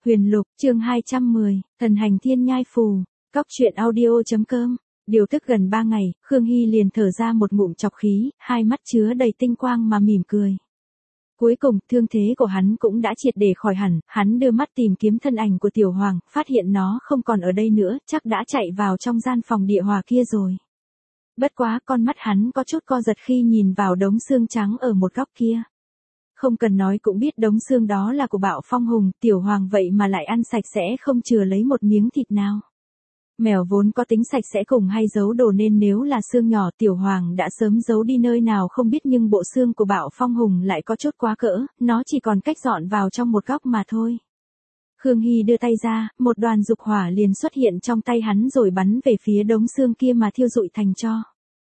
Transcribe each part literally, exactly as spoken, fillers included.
Huyền Lục, chương hai trăm mười, Thần hành thiên nhai phù, Cóc truyện audio.com. Điều tức gần ba ngày, Khương Hy liền thở ra một ngụm chọc khí, hai mắt chứa đầy tinh quang mà mỉm cười. Cuối cùng, thương thế của hắn cũng đã triệt để khỏi hẳn, hắn đưa mắt tìm kiếm thân ảnh của Tiểu Hoàng, phát hiện nó không còn ở đây nữa, chắc đã chạy vào trong gian phòng địa hòa kia rồi. Bất quá, con mắt hắn có chút co giật khi nhìn vào đống xương trắng ở một góc kia. Không cần nói cũng biết đống xương đó là của Bạo Phong Hùng, Tiểu Hoàng vậy mà lại ăn sạch sẽ không chừa lấy một miếng thịt nào. Mèo vốn có tính sạch sẽ cùng hay giấu đồ nên nếu là xương nhỏ Tiểu Hoàng đã sớm giấu đi nơi nào không biết, nhưng bộ xương của Bạo Phong Hùng lại có chút quá cỡ, nó chỉ còn cách dọn vào trong một góc mà thôi. Khương Hy đưa tay ra, một đoàn dục hỏa liền xuất hiện trong tay hắn rồi bắn về phía đống xương kia mà thiêu rụi thành tro.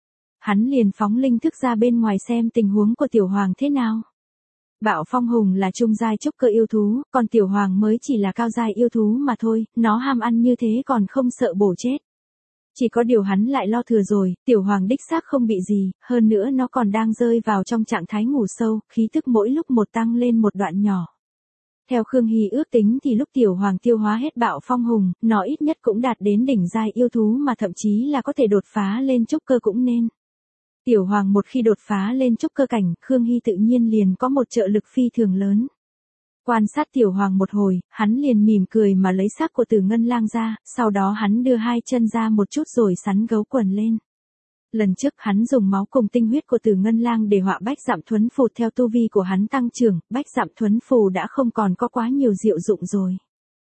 Hắn liền phóng linh thức ra bên ngoài xem tình huống của Tiểu Hoàng thế nào. Bạo Phong Hùng là trung giai trúc cơ yêu thú, còn Tiểu Hoàng mới chỉ là cao giai yêu thú mà thôi, nó ham ăn như thế còn không sợ bổ chết. Chỉ có điều hắn lại lo thừa rồi, Tiểu Hoàng đích xác không bị gì, hơn nữa nó còn đang rơi vào trong trạng thái ngủ sâu, khí tức mỗi lúc một tăng lên một đoạn nhỏ. Theo Khương Hy ước tính thì lúc Tiểu Hoàng tiêu hóa hết Bạo Phong Hùng, nó ít nhất cũng đạt đến đỉnh giai yêu thú mà thậm chí là có thể đột phá lên trúc cơ cũng nên. Tiểu Hoàng một khi đột phá lên trúc cơ cảnh, Khương Hy tự nhiên liền có một trợ lực phi thường lớn. Quan sát Tiểu Hoàng một hồi, hắn liền mỉm cười mà lấy xác của Tử Ngân Lang ra, sau đó hắn đưa hai chân ra một chút rồi sắn gấu quần lên. Lần trước hắn dùng máu cùng tinh huyết của Tử Ngân Lang để họa Bách Dặm Thuấn Phù, theo tu vi của hắn tăng trưởng, Bách Dặm Thuấn Phù đã không còn có quá nhiều diệu dụng rồi.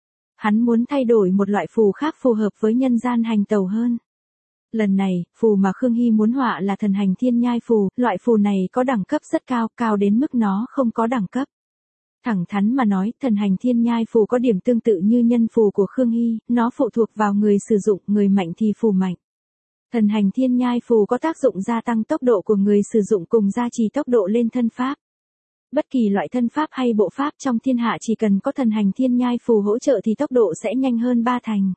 Hắn muốn thay đổi một loại phù khác phù hợp với nhân gian hành tẩu hơn. Lần này, phù mà Khương Hy muốn họa là Thần hành thiên nhai phù, loại phù này có đẳng cấp rất cao, cao đến mức nó không có đẳng cấp. Thẳng thắn mà nói, Thần hành thiên nhai phù có điểm tương tự như nhân phù của Khương Hy, nó phụ thuộc vào người sử dụng, người mạnh thì phù mạnh. Thần hành thiên nhai phù có tác dụng gia tăng tốc độ của người sử dụng cùng gia trì tốc độ lên thân pháp. Bất kỳ loại thân pháp hay bộ pháp trong thiên hạ chỉ cần có thần hành thiên nhai phù hỗ trợ thì tốc độ sẽ nhanh hơn ba thành.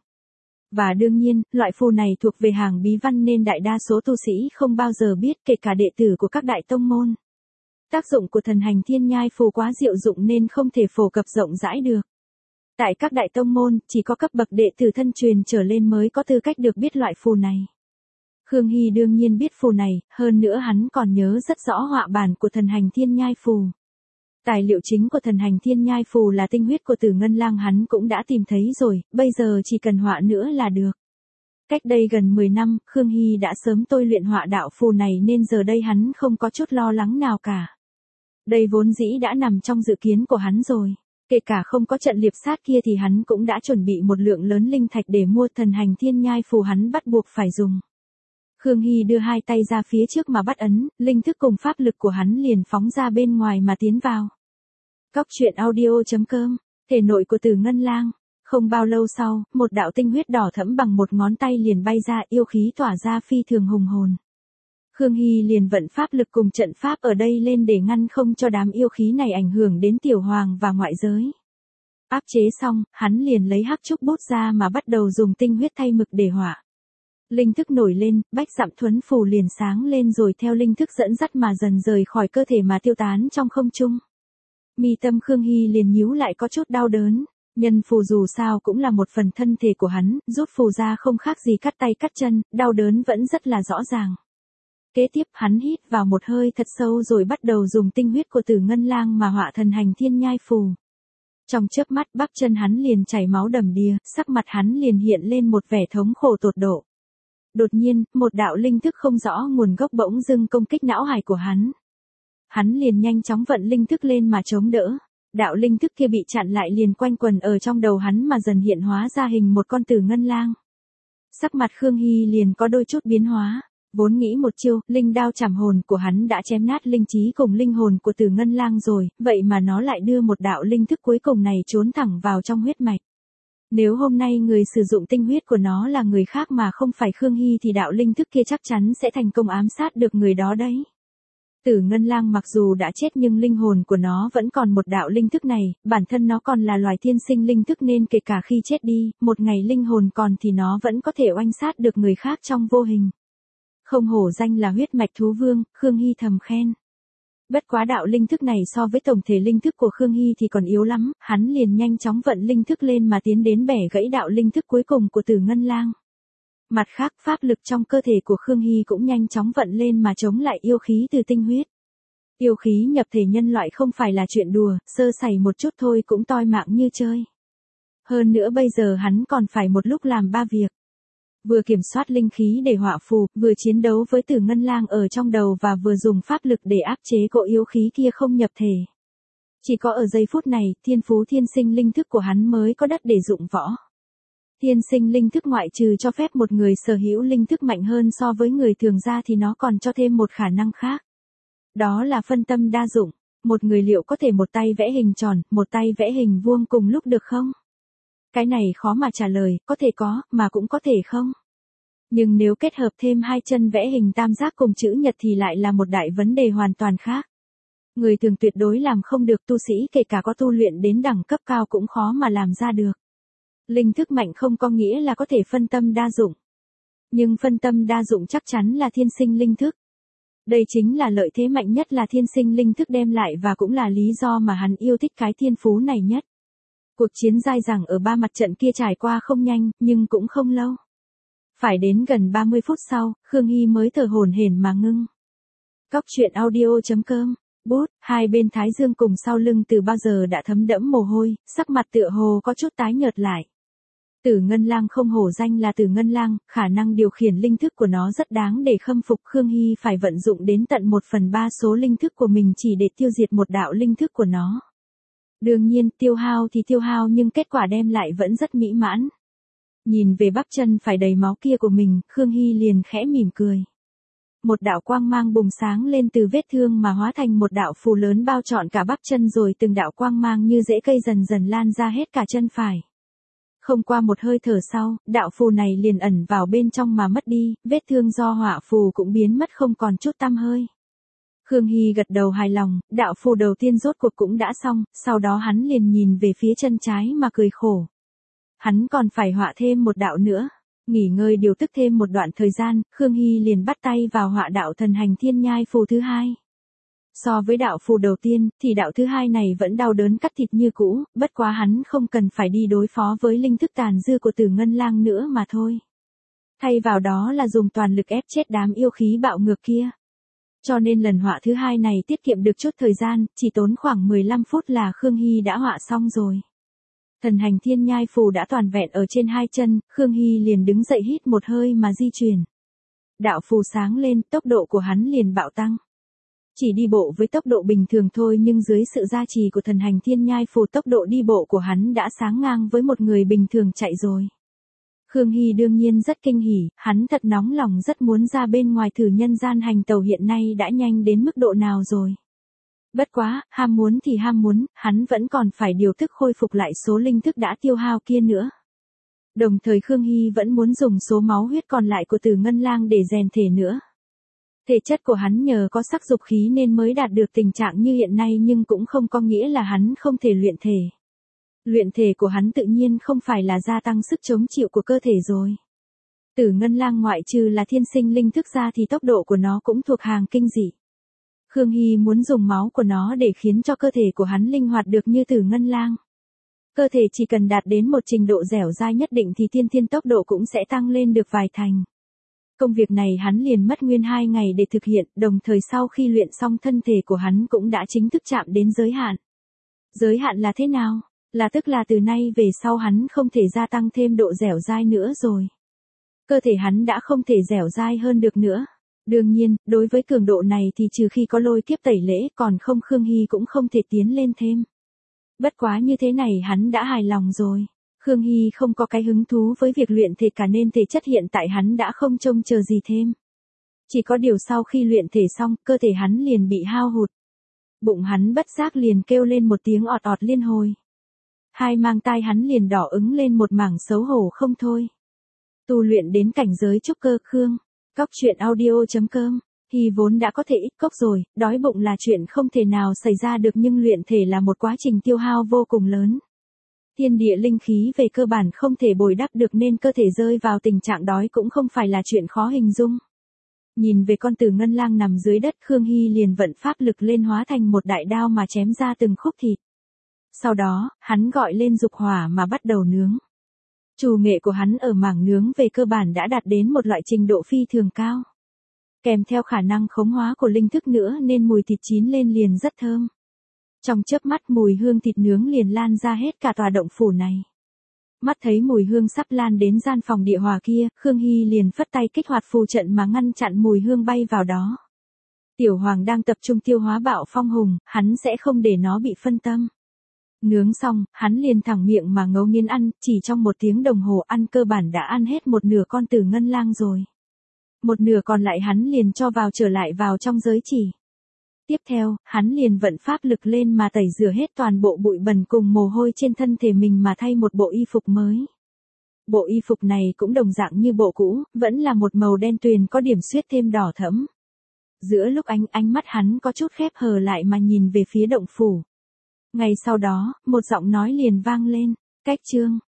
Và đương nhiên, loại phù này thuộc về hàng bí văn nên đại đa số tu sĩ không bao giờ biết, kể cả đệ tử của các đại tông môn. Tác dụng của thần hành thiên nhai phù quá diệu dụng nên không thể phổ cập rộng rãi được. Tại các đại tông môn, chỉ có cấp bậc đệ tử thân truyền trở lên mới có tư cách được biết loại phù này. Khương Hy đương nhiên biết phù này, hơn nữa hắn còn nhớ rất rõ họa bản của thần hành thiên nhai phù. Tài liệu chính của thần hành thiên nhai phù là tinh huyết của Tử Ngân Lang, hắn cũng đã tìm thấy rồi, bây giờ chỉ cần họa nữa là được. Cách đây gần mười năm, Khương Hy đã sớm tôi luyện họa đạo phù này nên giờ đây hắn không có chút lo lắng nào cả. Đây vốn dĩ đã nằm trong dự kiến của hắn rồi. Kể cả không có trận liệp sát kia thì hắn cũng đã chuẩn bị một lượng lớn linh thạch để mua thần hành thiên nhai phù, hắn bắt buộc phải dùng. Khương Hy đưa hai tay ra phía trước mà bắt ấn, linh thức cùng pháp lực của hắn liền phóng ra bên ngoài mà tiến vào. Cóc truyện audio.com, thể nội của Tử Ngân Lang. Không bao lâu sau, một đạo tinh huyết đỏ thẫm bằng một ngón tay liền bay ra, yêu khí tỏa ra phi thường hùng hồn. Khương Hy liền vận pháp lực cùng trận pháp ở đây lên để ngăn không cho đám yêu khí này ảnh hưởng đến Tiểu Hoàng và ngoại giới. Áp chế xong, hắn liền lấy hắc trúc bút ra mà bắt đầu dùng tinh huyết thay mực để họa. Linh thức nổi lên, Bách Dặm Thuấn Phù liền sáng lên rồi theo linh thức dẫn dắt mà dần rời khỏi cơ thể mà tiêu tán trong không trung. Mi tâm Khương Hy liền nhíu lại có chút đau đớn, nhân phù dù sao cũng là một phần thân thể của hắn, rút phù ra không khác gì cắt tay cắt chân, đau đớn vẫn rất là rõ ràng. Kế tiếp hắn hít vào một hơi thật sâu rồi bắt đầu dùng tinh huyết của Tử Ngân Lang mà họa thần hành thiên nhai phù. Trong chớp mắt bắp chân hắn liền chảy máu đầm đìa, sắc mặt hắn liền hiện lên một vẻ thống khổ tột độ. Đột nhiên, một đạo linh thức không rõ nguồn gốc bỗng dưng công kích não hải của hắn. Hắn liền nhanh chóng vận linh thức lên mà chống đỡ. Đạo linh thức kia bị chặn lại liền quanh quần ở trong đầu hắn mà dần hiện hóa ra hình một con Tử Ngân Lang. Sắc mặt Khương Hy liền có đôi chút biến hóa. Vốn nghĩ một chiêu, linh đao chảm hồn của hắn đã chém nát linh trí cùng linh hồn của Tử Ngân Lang rồi, vậy mà nó lại đưa một đạo linh thức cuối cùng này trốn thẳng vào trong huyết mạch. Nếu hôm nay người sử dụng tinh huyết của nó là người khác mà không phải Khương Hy thì đạo linh thức kia chắc chắn sẽ thành công ám sát được người đó đấy. Tử Ngân Lang mặc dù đã chết nhưng linh hồn của nó vẫn còn một đạo linh thức này, bản thân nó còn là loài thiên sinh linh thức nên kể cả khi chết đi, một ngày linh hồn còn thì nó vẫn có thể oanh sát được người khác trong vô hình. Không hổ danh là huyết mạch thú vương, Khương Hy thầm khen. Bất quá đạo linh thức này so với tổng thể linh thức của Khương Hy thì còn yếu lắm, hắn liền nhanh chóng vận linh thức lên mà tiến đến bẻ gãy đạo linh thức cuối cùng của Tử Ngân Lang. Mặt khác, pháp lực trong cơ thể của Khương Hy cũng nhanh chóng vận lên mà chống lại yêu khí từ tinh huyết. Yêu khí nhập thể nhân loại không phải là chuyện đùa, sơ sẩy một chút thôi cũng toi mạng như chơi. Hơn nữa bây giờ hắn còn phải một lúc làm ba việc. Vừa kiểm soát linh khí để họa phù, vừa chiến đấu với Tử Ngân Lang ở trong đầu và vừa dùng pháp lực để áp chế cỗ yêu khí kia không nhập thể. Chỉ có ở giây phút này, thiên phú thiên sinh linh thức của hắn mới có đất để dụng võ. Thiên sinh linh thức ngoại trừ cho phép một người sở hữu linh thức mạnh hơn so với người thường ra thì nó còn cho thêm một khả năng khác. Đó là phân tâm đa dụng. Một người liệu có thể một tay vẽ hình tròn, một tay vẽ hình vuông cùng lúc được không? Cái này khó mà trả lời, có thể có, mà cũng có thể không. Nhưng nếu kết hợp thêm hai chân vẽ hình tam giác cùng chữ nhật thì lại là một đại vấn đề hoàn toàn khác. Người thường tuyệt đối làm không được, tu sĩ kể cả có tu luyện đến đẳng cấp cao cũng khó mà làm ra được. Linh thức mạnh không có nghĩa là có thể phân tâm đa dụng. Nhưng phân tâm đa dụng chắc chắn là thiên sinh linh thức. Đây chính là lợi thế mạnh nhất là thiên sinh linh thức đem lại và cũng là lý do mà hắn yêu thích cái thiên phú này nhất. Cuộc chiến dai dẳng ở ba mặt trận kia trải qua không nhanh, nhưng cũng không lâu. Phải đến gần ba mươi phút sau, Khương Hy mới thở hổn hển mà ngưng. Cóc truyện audio chấm com, bút, hai bên thái dương cùng sau lưng từ bao giờ đã thấm đẫm mồ hôi, sắc mặt tựa hồ có chút tái nhợt lại. Tử Ngân Lang không hổ danh là Tử Ngân Lang, khả năng điều khiển linh thức của nó rất đáng để khâm phục. Khương Hy phải vận dụng đến tận một phần ba số linh thức của mình chỉ để tiêu diệt một đạo linh thức của nó. Đương nhiên, tiêu hao thì tiêu hao nhưng kết quả đem lại vẫn rất mỹ mãn. Nhìn về bắp chân phải đầy máu kia của mình, Khương Hy liền khẽ mỉm cười. Một đạo quang mang bùng sáng lên từ vết thương mà hóa thành một đạo phù lớn bao trọn cả bắp chân, rồi từng đạo quang mang như rễ cây dần dần lan ra hết cả chân phải. Không qua một hơi thở sau, đạo phù này liền ẩn vào bên trong mà mất đi, vết thương do họa phù cũng biến mất không còn chút tăm hơi. Khương Hy gật đầu hài lòng, đạo phù đầu tiên rốt cuộc cũng đã xong, sau đó hắn liền nhìn về phía chân trái mà cười khổ. Hắn còn phải họa thêm một đạo nữa. Nghỉ ngơi điều tức thêm một đoạn thời gian, Khương Hy liền bắt tay vào họa đạo thần hành thiên nhai phù thứ hai. So với đạo phù đầu tiên, thì đạo thứ hai này vẫn đau đớn cắt thịt như cũ, bất quá hắn không cần phải đi đối phó với linh thức tàn dư của Tử Ngân Lang nữa mà thôi. Thay vào đó là dùng toàn lực ép chết đám yêu khí bạo ngược kia. Cho nên lần họa thứ hai này tiết kiệm được chút thời gian, chỉ tốn khoảng mười lăm phút là Khương Hy đã họa xong rồi. Thần hành thiên nhai phù đã toàn vẹn ở trên hai chân, Khương Hy liền đứng dậy hít một hơi mà di chuyển. Đạo phù sáng lên, tốc độ của hắn liền bạo tăng. Chỉ đi bộ với tốc độ bình thường thôi nhưng dưới sự gia trì của thần hành thiên nhai phù tốc độ đi bộ của hắn đã sáng ngang với một người bình thường chạy rồi. Khương Hy đương nhiên rất kinh hỉ, hắn thật nóng lòng rất muốn ra bên ngoài thử nhân gian hành tàu hiện nay đã nhanh đến mức độ nào rồi. Bất quá, ham muốn thì ham muốn, hắn vẫn còn phải điều thức khôi phục lại số linh thức đã tiêu hao kia nữa. Đồng thời Khương Hy vẫn muốn dùng số máu huyết còn lại của Tử Ngân Lang để rèn thể nữa. Thể chất của hắn nhờ có sắc dục khí nên mới đạt được tình trạng như hiện nay nhưng cũng không có nghĩa là hắn không thể luyện thể. Luyện thể của hắn tự nhiên không phải là gia tăng sức chống chịu của cơ thể rồi. Tử Ngân Lang ngoại trừ là thiên sinh linh thức ra thì tốc độ của nó cũng thuộc hàng kinh dị. Khương Hy muốn dùng máu của nó để khiến cho cơ thể của hắn linh hoạt được như Tử Ngân Lang. Cơ thể chỉ cần đạt đến một trình độ dẻo dai nhất định thì tiên thiên tốc độ cũng sẽ tăng lên được vài thành. Công việc này hắn liền mất nguyên hai ngày để thực hiện, đồng thời sau khi luyện xong thân thể của hắn cũng đã chính thức chạm đến giới hạn. Giới hạn là thế nào? Là tức là từ nay về sau hắn không thể gia tăng thêm độ dẻo dai nữa rồi. Cơ thể hắn đã không thể dẻo dai hơn được nữa. Đương nhiên, đối với cường độ này thì trừ khi có lôi kiếp tẩy lễ còn không Khương Hy cũng không thể tiến lên thêm. Bất quá như thế này hắn đã hài lòng rồi. Khương Hy không có cái hứng thú với việc luyện thể cả nên thể chất hiện tại hắn đã không trông chờ gì thêm. Chỉ có điều sau khi luyện thể xong, cơ thể hắn liền bị hao hụt. Bụng hắn bất giác liền kêu lên một tiếng ọt ọt liên hồi. Hai mang tai hắn liền đỏ ứng lên một mảng xấu hổ không thôi. Tu luyện đến cảnh giới trúc cơ Khương. Cóc truyện audio chấm com. Hy vốn đã có thể ít cốc rồi, đói bụng là chuyện không thể nào xảy ra được nhưng luyện thể là một quá trình tiêu hao vô cùng lớn. Thiên địa linh khí về cơ bản không thể bồi đắp được nên cơ thể rơi vào tình trạng đói cũng không phải là chuyện khó hình dung. Nhìn về con tử ngân lang nằm dưới đất, Khương Hy liền vận pháp lực lên hóa thành một đại đao mà chém ra từng khúc thịt. Sau đó, hắn gọi lên dục hỏa mà bắt đầu nướng. Trù nghệ của hắn ở mảng nướng về cơ bản đã đạt đến một loại trình độ phi thường cao. Kèm theo khả năng khống hóa của linh thức nữa nên mùi thịt chín lên liền rất thơm. Trong chớp mắt mùi hương thịt nướng liền lan ra hết cả tòa động phủ này. Mắt thấy mùi hương sắp lan đến gian phòng địa hòa kia, Khương Hy liền phất tay kích hoạt phù trận mà ngăn chặn mùi hương bay vào đó. Tiểu Hoàng đang tập trung tiêu hóa bạo phong hùng, hắn sẽ không để nó bị phân tâm. Nướng xong, hắn liền thẳng miệng mà ngấu nghiến ăn, chỉ trong một tiếng đồng hồ ăn cơ bản đã ăn hết một nửa con tử ngân lang rồi. Một nửa còn lại hắn liền cho vào trở lại vào trong giới chỉ. Tiếp theo, hắn liền vận pháp lực lên mà tẩy rửa hết toàn bộ bụi bẩn cùng mồ hôi trên thân thể mình mà thay một bộ y phục mới. Bộ y phục này cũng đồng dạng như bộ cũ, vẫn là một màu đen tuyền có điểm xuyết thêm đỏ thẫm. Giữa lúc ánh ánh mắt hắn có chút khép hờ lại mà nhìn về phía động phủ. Ngay sau đó, một giọng nói liền vang lên, cách chương.